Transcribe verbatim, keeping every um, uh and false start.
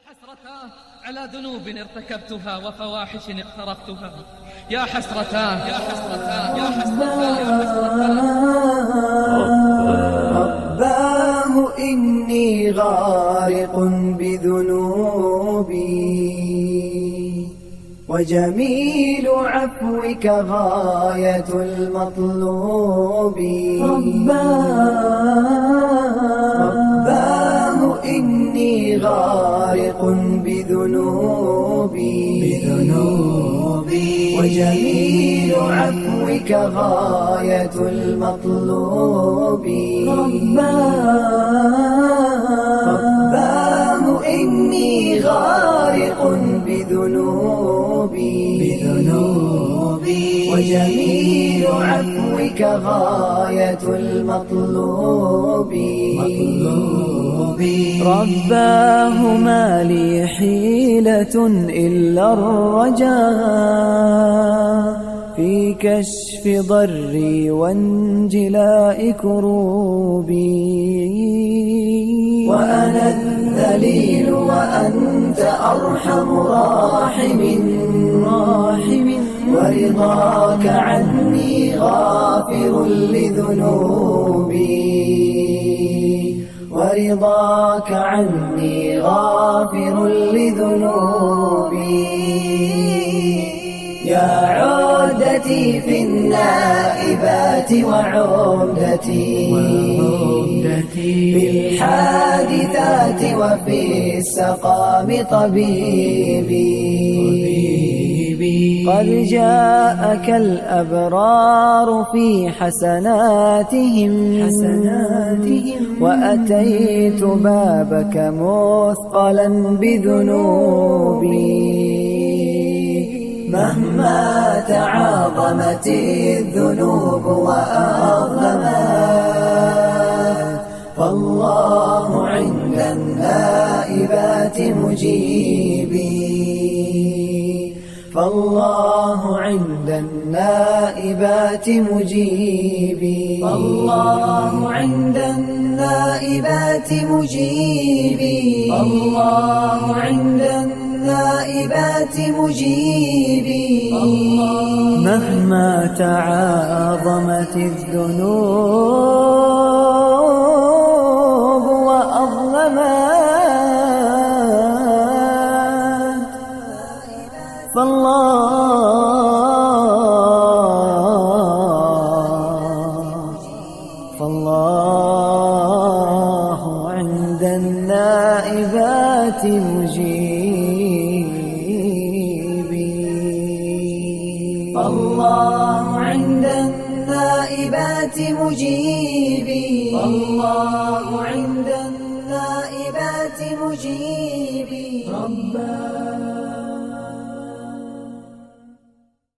حسرتاه على ذنوب ارتكبتها وفواحش اقترفتها. يا حسرتاه يا حسرتاه يا حسرتاه يا حسرتاه. رباه إني غارق بذنوبي وجميل عفوك غاية المطلوب. رباه إني غارق بذنوبي بذنوبي وجميل عفوك غاية المطلوب. رباه إني غارق بذنوبي بذنوبي وجميل عفوك غاية المطلوب. رباه ما لي حيلة إلا الرجاء في كشف ضري وانجلاء كروبي. وأنا الذليل وأنت أرحم راحم راحم ورضاك عني غافر لذنوبي ورضاك عني غافر لذنوبي. يا عودتي في النائبات وعودتي في الحادثات وفي السقام طبيبي. قد جاءك الأبرار في حسناتهم وأتيت بابك مثقلا بذنوبي. مهما تعاظمت الذنوب وأعظمت فالله عند النائبات مجيبي. فالله عند النائبات مجيبي. فالله عند النائبات مجيبي. الله عند النائبات مجيبي. مهما تعاظمت الذنوب وأظلمت فالله فالله عند النائبات مجيبي. الله عند النائبات مجيبي. الله عند النائبات مجيبي. رباه